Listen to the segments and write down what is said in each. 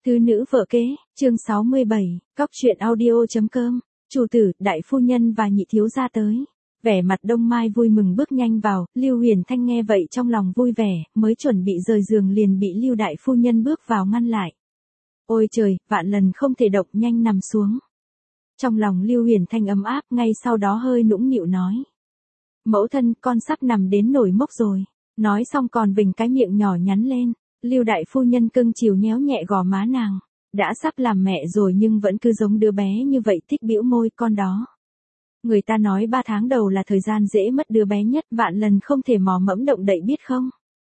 Tứ nữ vợ kế, chương 67, cóc truyện audio.com, chủ tử, đại phu nhân và nhị thiếu gia tới. Vẻ mặt Đông Mai vui mừng bước nhanh vào, Lưu Huyền Thanh nghe vậy trong lòng vui vẻ, mới chuẩn bị rời giường liền bị Lưu đại phu nhân bước vào ngăn lại. Ôi trời, vạn lần không thể động, nhanh nằm xuống. Trong lòng Lưu Huyền Thanh ấm áp, ngay sau đó hơi nũng nịu nói. Mẫu thân, con sắp nằm đến nổi mốc rồi. Nói xong còn vểnh cái miệng nhỏ nhắn lên. Lưu đại phu nhân cưng chiều nhéo nhẹ gò má nàng. Đã sắp làm mẹ rồi nhưng vẫn cứ giống đứa bé như vậy, thích bĩu môi con đó. Người ta nói 3 tháng đầu là thời gian dễ mất đứa bé nhất, vạn lần không thể mò mẫm động đậy biết không?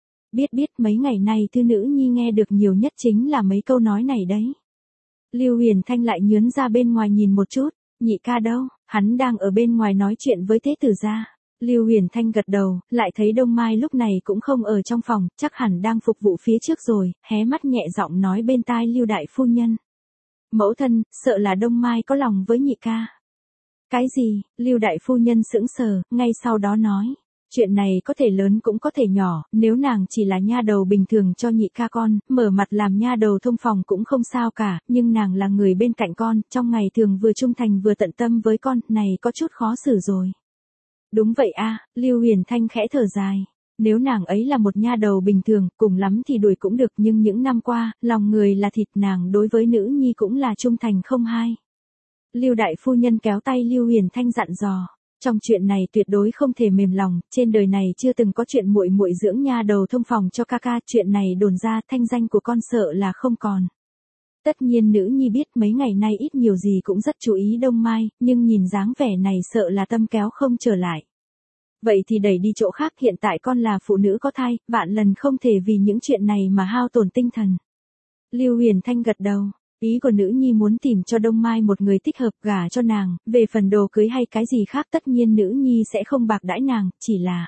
Biết mấy ngày nay thư nữ nhi nghe được nhiều nhất chính là mấy câu nói này đấy. Lưu Huyền Thanh lại nhướn ra bên ngoài nhìn một chút, nhị ca đâu, hắn đang ở bên ngoài nói chuyện với thế tử gia. Lưu Huyền Thanh gật đầu, lại thấy Đông Mai lúc này cũng không ở trong phòng, chắc hẳn đang phục vụ phía trước rồi, hé mắt nhẹ giọng nói bên tai Lưu đại phu nhân. Mẫu thân, sợ là Đông Mai có lòng với nhị ca. Cái gì? Lưu đại phu nhân sững sờ, ngay sau đó nói. Chuyện này có thể lớn cũng có thể nhỏ, nếu nàng chỉ là nha đầu bình thường cho nhị ca con, mở mặt làm nha đầu thông phòng cũng không sao cả, nhưng nàng là người bên cạnh con, trong ngày thường vừa trung thành vừa tận tâm với con, này có chút khó xử rồi. Đúng vậy a, Lưu Huyền Thanh khẽ thở dài. Nếu nàng ấy là một nha đầu bình thường, cùng lắm thì đuổi cũng được, nhưng những năm qua, lòng người là thịt, nàng đối với nữ nhi cũng là trung thành không hai. Lưu đại phu nhân kéo tay Lưu Huyền Thanh dặn dò. Trong chuyện này tuyệt đối không thể mềm lòng, trên đời này chưa từng có chuyện muội muội dưỡng nha đầu thông phòng cho ca ca, chuyện này đồn ra thanh danh của con sợ là không còn. Tất nhiên nữ nhi biết mấy ngày nay ít nhiều gì cũng rất chú ý Đông Mai, nhưng nhìn dáng vẻ này sợ là tâm kéo không trở lại. Vậy thì đẩy đi chỗ khác, hiện tại con là phụ nữ có thai, vạn lần không thể vì những chuyện này mà hao tổn tinh thần. Lưu Huyền Thanh gật đầu. Ý của nữ nhi muốn tìm cho Đông Mai một người thích hợp gả cho nàng, về phần đồ cưới hay cái gì khác tất nhiên nữ nhi sẽ không bạc đãi nàng, chỉ là...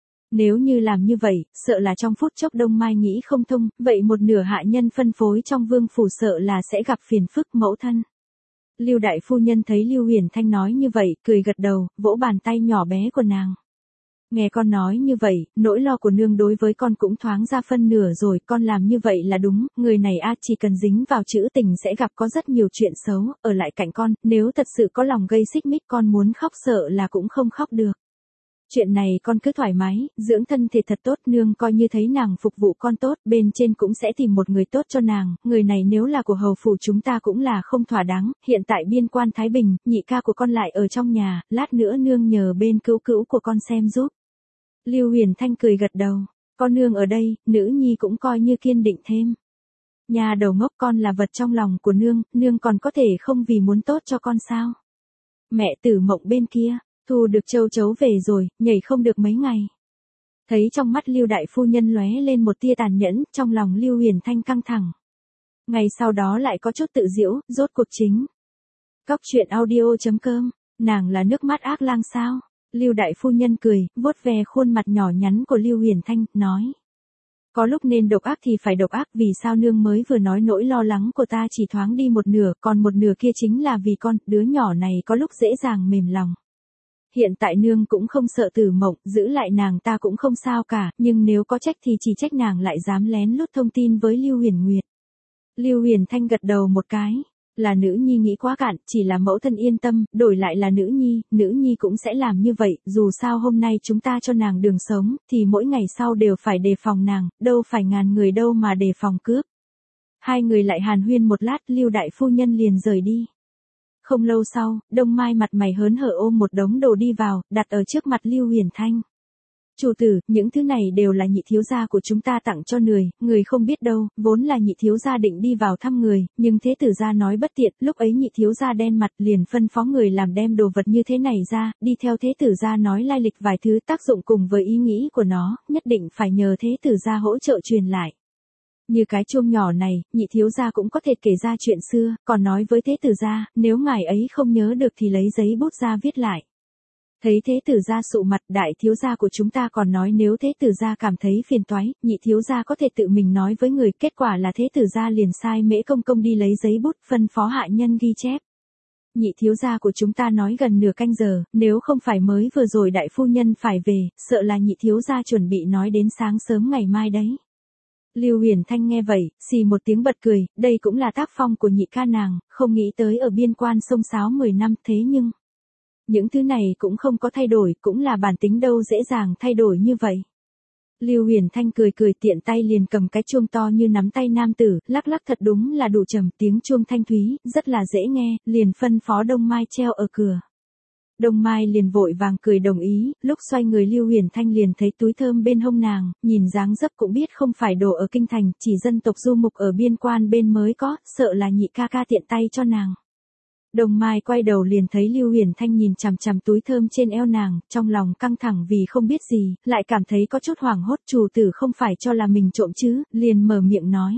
Nếu như làm như vậy, sợ là trong phút chốc Đông Mai nghĩ không thông, vậy một nửa hạ nhân phân phối trong vương phủ sợ là sẽ gặp phiền phức mẫu thân. Lưu đại phu nhân thấy Lưu Huyền Thanh nói như vậy, cười gật đầu, vỗ bàn tay nhỏ bé của nàng. Nghe con nói như vậy, nỗi lo của nương đối với con cũng thoáng ra phân nửa rồi, con làm như vậy là đúng, người này chỉ cần dính vào chữ tình sẽ gặp có rất nhiều chuyện xấu, ở lại cạnh con, nếu thật sự có lòng gây xích mích con muốn khóc sợ là cũng không khóc được. Chuyện này con cứ thoải mái, dưỡng thân thể thật tốt, nương coi như thấy nàng phục vụ con tốt, bên trên cũng sẽ tìm một người tốt cho nàng, người này nếu là của hầu phủ chúng ta cũng là không thỏa đáng, hiện tại biên quan Thái Bình, nhị ca của con lại ở trong nhà, lát nữa nương nhờ bên cứu cữu của con xem giúp. Lưu Huyền Thanh cười gật đầu, con nương ở đây, nữ nhi cũng coi như kiên định thêm. Nhà đầu ngốc, con là vật trong lòng của nương, nương còn có thể không vì muốn tốt cho con sao? Mẹ Tử Mộng bên kia, thu được châu chấu về rồi, nhảy không được mấy ngày. Thấy trong mắt Lưu đại phu nhân lóe lên một tia tàn nhẫn, trong lòng Lưu Huyền Thanh căng thẳng. Ngày sau đó lại có chút tự giễu, rốt cuộc chính. Cóc truyện audio.com, nàng là nước mắt ác lang sao? Lưu đại phu nhân cười, vuốt ve khuôn mặt nhỏ nhắn của Lưu Huyền Thanh, nói. Có lúc nên độc ác thì phải độc ác, vì sao nương mới vừa nói nỗi lo lắng của ta chỉ thoáng đi một nửa, còn một nửa kia chính là vì con, đứa nhỏ này có lúc dễ dàng mềm lòng. Hiện tại nương cũng không sợ Tử Mộng, giữ lại nàng ta cũng không sao cả, nhưng nếu có trách thì chỉ trách nàng lại dám lén lút thông tin với Lưu Huyền Nguyệt. Lưu Huyền Thanh gật đầu một cái. Là nữ nhi nghĩ quá cạn, chỉ là mẫu thân yên tâm, đổi lại là nữ nhi cũng sẽ làm như vậy, dù sao hôm nay chúng ta cho nàng đường sống, thì mỗi ngày sau đều phải đề phòng nàng, đâu phải ngàn người đâu mà đề phòng cướp. Hai người lại hàn huyên một lát, Lưu đại phu nhân liền rời đi. Không lâu sau, Đông Mai mặt mày hớn hở ôm một đống đồ đi vào, đặt ở trước mặt Lưu Huyền Thanh. Chủ tử, những thứ này đều là nhị thiếu gia của chúng ta tặng cho người không biết đâu, vốn là nhị thiếu gia định đi vào thăm người, nhưng thế tử gia nói bất tiện, lúc ấy nhị thiếu gia đen mặt liền phân phó người làm đem đồ vật như thế này ra, đi theo thế tử gia nói lai lịch vài thứ tác dụng cùng với ý nghĩ của nó, nhất định phải nhờ thế tử gia hỗ trợ truyền lại. Như cái chuông nhỏ này, nhị thiếu gia cũng có thể kể ra chuyện xưa, còn nói với thế tử gia, nếu ngài ấy không nhớ được thì lấy giấy bút ra viết lại. Thấy thế tử gia sụ mặt, đại thiếu gia của chúng ta còn nói nếu thế tử gia cảm thấy phiền toái, nhị thiếu gia có thể tự mình nói với người, kết quả là thế tử gia liền sai Mễ Công Công đi lấy giấy bút, phân phó hạ nhân ghi chép. Nhị thiếu gia của chúng ta nói gần nửa canh giờ, nếu không phải mới vừa rồi đại phu nhân phải về, sợ là nhị thiếu gia chuẩn bị nói đến sáng sớm ngày mai đấy. Lưu Huyền Thanh nghe vậy, xì một tiếng bật cười, đây cũng là tác phong của nhị ca nàng, không nghĩ tới ở biên quan xông xáo 10 năm thế nhưng. Những thứ này cũng không có thay đổi, cũng là bản tính đâu dễ dàng thay đổi như vậy. Lưu Huyền Thanh cười cười tiện tay liền cầm cái chuông to như nắm tay nam tử, lắc lắc thật đúng là đủ trầm, tiếng chuông thanh thúy, rất là dễ nghe, liền phân phó Đông Mai treo ở cửa. Đông Mai liền vội vàng cười đồng ý, lúc xoay người Lưu Huyền Thanh liền thấy túi thơm bên hông nàng, nhìn dáng dấp cũng biết không phải đồ ở kinh thành, chỉ dân tộc du mục ở biên quan bên mới có, sợ là nhị ca ca tiện tay cho nàng. Đông Mai quay đầu liền thấy Lưu Huyền Thanh nhìn chằm chằm túi thơm trên eo nàng, trong lòng căng thẳng vì không biết gì, lại cảm thấy có chút hoảng hốt, chủ tử không phải cho là mình trộm chứ, liền mở miệng nói.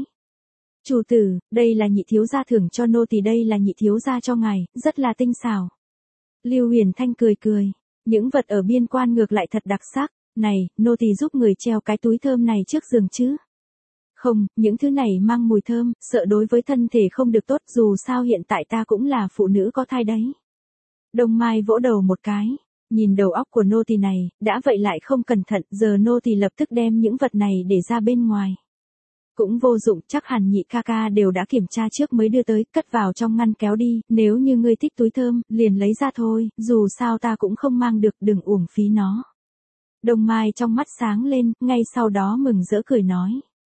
Chủ tử, đây là nhị thiếu gia thưởng cho nô tỳ, đây là nhị thiếu gia cho ngài, rất là tinh xảo. Lưu Huyền Thanh cười cười, những vật ở biên quan ngược lại thật đặc sắc, này, nô tỳ giúp người treo cái túi thơm này trước giường chứ. Không, những thứ này mang mùi thơm, sợ đối với thân thể không được tốt, dù sao hiện tại ta cũng là phụ nữ có thai đấy. Đông Mai vỗ đầu một cái, nhìn đầu óc của nô tỳ này, đã vậy lại không cẩn thận, giờ nô tỳ lập tức đem những vật này để ra bên ngoài. Cũng vô dụng, chắc hẳn nhị ca ca đều đã kiểm tra trước mới đưa tới, cất vào trong ngăn kéo đi, nếu như ngươi thích túi thơm, liền lấy ra thôi, dù sao ta cũng không mang được, đừng uổng phí nó. Đông Mai trong mắt sáng lên, ngay sau đó mừng rỡ cười nói.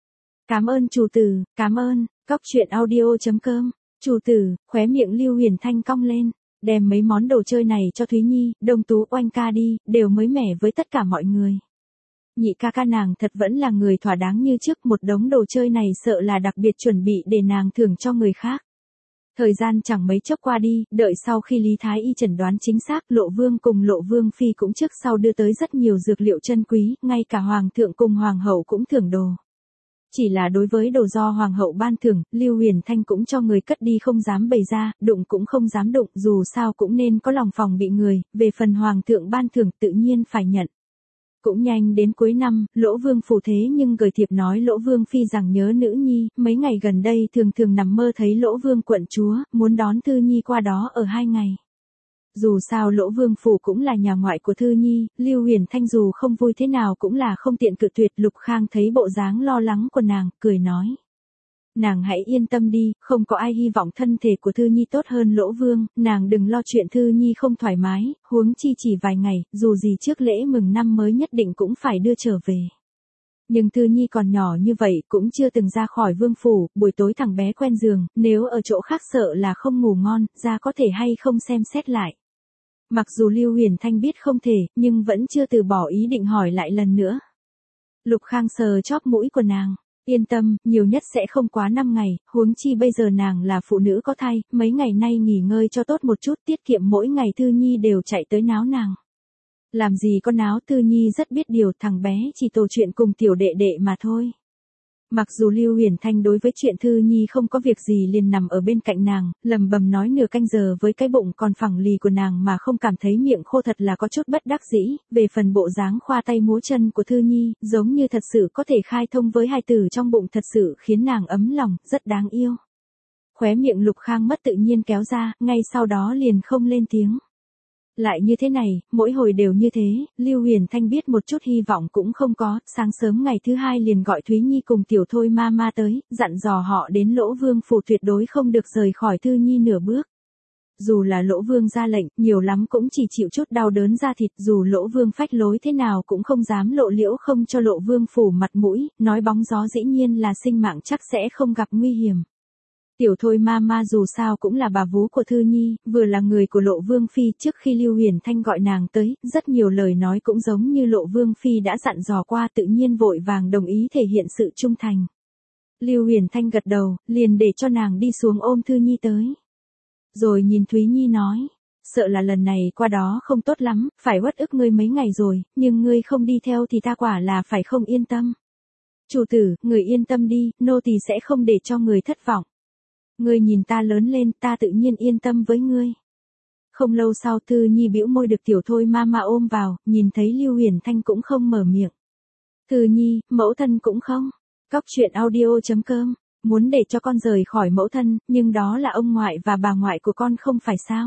Cảm ơn chủ tử, cảm ơn, Cóc Truyện Audio.com, chủ tử, khóe miệng Lưu Huyền Thanh cong lên, đem mấy món đồ chơi này cho Thúy Nhi, Đông Tú Oanh ca đi, đều mới mẻ với tất cả mọi người. Nhị ca ca nàng thật vẫn là người thỏa đáng như trước, một đống đồ chơi này sợ là đặc biệt chuẩn bị để nàng thưởng cho người khác. Thời gian chẳng mấy chốc qua đi, đợi sau khi Lý Thái Y chẩn đoán chính xác, Lộ Vương cùng Lộ Vương Phi cũng trước sau đưa tới rất nhiều dược liệu chân quý, ngay cả Hoàng thượng cùng Hoàng hậu cũng thưởng đồ. Chỉ là đối với đồ do Hoàng hậu ban thưởng, Lưu Huyền Thanh cũng cho người cất đi không dám bày ra, đụng cũng không dám đụng, dù sao cũng nên có lòng phòng bị người, về phần Hoàng thượng ban thưởng tự nhiên phải nhận. Cũng nhanh đến cuối năm, Lỗ Vương phủ thế nhưng gửi thiệp nói Lỗ Vương Phi rằng nhớ nữ nhi, mấy ngày gần đây thường thường nằm mơ thấy Lỗ Vương quận chúa, muốn đón Thư Nhi qua đó ở 2 ngày. Dù sao Lỗ Vương phủ cũng là nhà ngoại của Thư Nhi, Lưu Huyền Thanh dù không vui thế nào cũng là không tiện cự tuyệt. Lục Khang thấy bộ dáng lo lắng của nàng, cười nói. Nàng hãy yên tâm đi, không có ai hy vọng thân thể của Thư Nhi tốt hơn Lỗ Vương, nàng đừng lo chuyện Thư Nhi không thoải mái, huống chi chỉ vài ngày, dù gì trước lễ mừng năm mới nhất định cũng phải đưa trở về. Nhưng Thư Nhi còn nhỏ như vậy cũng chưa từng ra khỏi vương phủ, buổi tối thằng bé quen giường, nếu ở chỗ khác sợ là không ngủ ngon, ra có thể hay không xem xét lại. Mặc dù Lưu Huyền Thanh biết không thể, nhưng vẫn chưa từ bỏ ý định hỏi lại lần nữa. Lục Khang sờ chóp mũi của nàng. Yên tâm, nhiều nhất sẽ không quá 5 ngày, huống chi bây giờ nàng là phụ nữ có thai, mấy ngày nay nghỉ ngơi cho tốt một chút, tiết kiệm mỗi ngày Thư Nhi đều chạy tới náo nàng. Làm gì có náo, Thư Nhi rất biết điều, thằng bé chỉ tổ chuyện cùng tiểu đệ đệ mà thôi. Mặc dù Lưu Huyền Thanh đối với chuyện Thư Nhi không có việc gì liền nằm ở bên cạnh nàng, lầm bầm nói nửa canh giờ với cái bụng còn phẳng lì của nàng mà không cảm thấy miệng khô thật là có chút bất đắc dĩ, về phần bộ dáng khoa tay múa chân của Thư Nhi, giống như thật sự có thể khai thông với hai từ trong bụng thật sự khiến nàng ấm lòng, rất đáng yêu. Khóe miệng Lục Khang mất tự nhiên kéo ra, ngay sau đó liền không lên tiếng. Lại như thế này, mỗi hồi đều như thế, Lưu Huyền Thanh biết một chút hy vọng cũng không có, sáng sớm ngày thứ 2 liền gọi Thúy Nhi cùng tiểu thôi ma tới, dặn dò họ đến Lỗ Vương phủ tuyệt đối không được rời khỏi Thư Nhi nửa bước. Dù là Lỗ Vương ra lệnh, nhiều lắm cũng chỉ chịu chút đau đớn da thịt, dù Lỗ Vương phách lối thế nào cũng không dám lộ liễu không cho Lộ Vương phủ mặt mũi, nói bóng gió dĩ nhiên là sinh mạng chắc sẽ không gặp nguy hiểm. Tiểu thôi ma dù sao cũng là bà vú của Thư Nhi, vừa là người của Lộ Vương Phi, trước khi Lưu Huyền Thanh gọi nàng tới, rất nhiều lời nói cũng giống như Lộ Vương Phi đã dặn dò qua, tự nhiên vội vàng đồng ý thể hiện sự trung thành. Lưu Huyền Thanh gật đầu, liền để cho nàng đi xuống ôm Thư Nhi tới. Rồi nhìn Thúy Nhi nói, sợ là lần này qua đó không tốt lắm, phải uất ức ngươi mấy ngày rồi, nhưng ngươi không đi theo thì ta quả là phải không yên tâm. Chủ tử, người yên tâm đi, nô tỳ sẽ không để cho người thất vọng. Ngươi nhìn ta lớn lên, ta tự nhiên yên tâm với ngươi. Không lâu sau Thư Nhi bĩu môi được tiểu thôi ma ôm vào, nhìn thấy Lưu Huyền Thanh cũng không mở miệng. Thư Nhi, mẫu thân cũng không. Cóc Truyện Audio.com, muốn để cho con rời khỏi mẫu thân, nhưng đó là ông ngoại và bà ngoại của con không phải sao?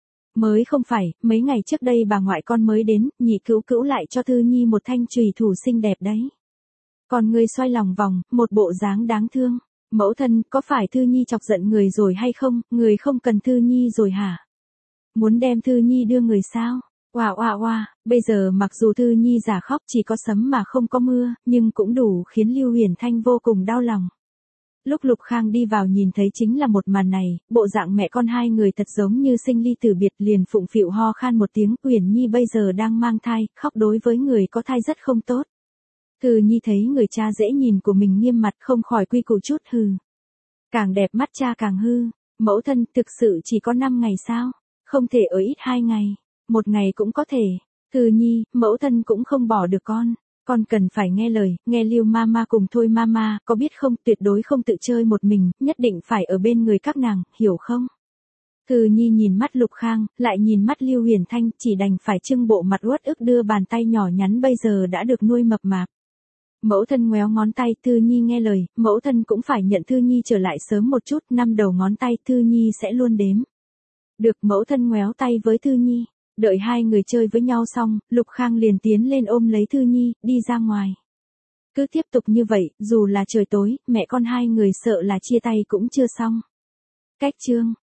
Mới không phải, mấy ngày trước đây bà ngoại con mới đến, nhị cữu cữu lại cho Thư Nhi một thanh chùy thủ xinh đẹp đấy. Còn người xoay lòng vòng, một bộ dáng đáng thương. Mẫu thân, có phải Thư Nhi chọc giận người rồi hay không, người không cần Thư Nhi rồi hả? Muốn đem Thư Nhi đưa người sao? Oa oa oa, bây giờ mặc dù Thư Nhi giả khóc chỉ có sấm mà không có mưa, nhưng cũng đủ khiến Lưu Huyền Thanh vô cùng đau lòng. Lúc Lục Khang đi vào nhìn thấy chính là một màn này, bộ dạng mẹ con hai người thật giống như sinh ly tử biệt, liền phụng phịu ho khan một tiếng. Uyển Nhi bây giờ đang mang thai, khóc đối với người có thai rất không tốt. Thư Nhi thấy người cha dễ nhìn của mình nghiêm mặt không khỏi quy củ chút hừ. Càng đẹp mắt cha càng hư, mẫu thân thực sự chỉ có 5 ngày sao, không thể ở ít 2 ngày, 1 ngày cũng có thể. Thư Nhi, mẫu thân cũng không bỏ được con cần phải nghe lời, nghe Lưu Mama cùng Thôi Mama, có biết không, tuyệt đối không tự chơi một mình, nhất định phải ở bên người các nàng, hiểu không? Thư Nhi nhìn mắt Lục Khang, lại nhìn mắt Lưu Huyền Thanh, chỉ đành phải trưng bộ mặt uất ức đưa bàn tay nhỏ nhắn bây giờ đã được nuôi mập mạp. Mẫu thân ngoéo ngón tay, Thư Nhi nghe lời, mẫu thân cũng phải nhận Thư Nhi trở lại sớm một chút, 5 đầu ngón tay Thư Nhi sẽ luôn đếm. Được, mẫu thân ngoéo tay với Thư Nhi. Đợi hai người chơi với nhau xong, Lục Khang liền tiến lên ôm lấy Thư Nhi, đi ra ngoài. Cứ tiếp tục như vậy, dù là trời tối, mẹ con hai người sợ là chia tay cũng chưa xong. Cách chương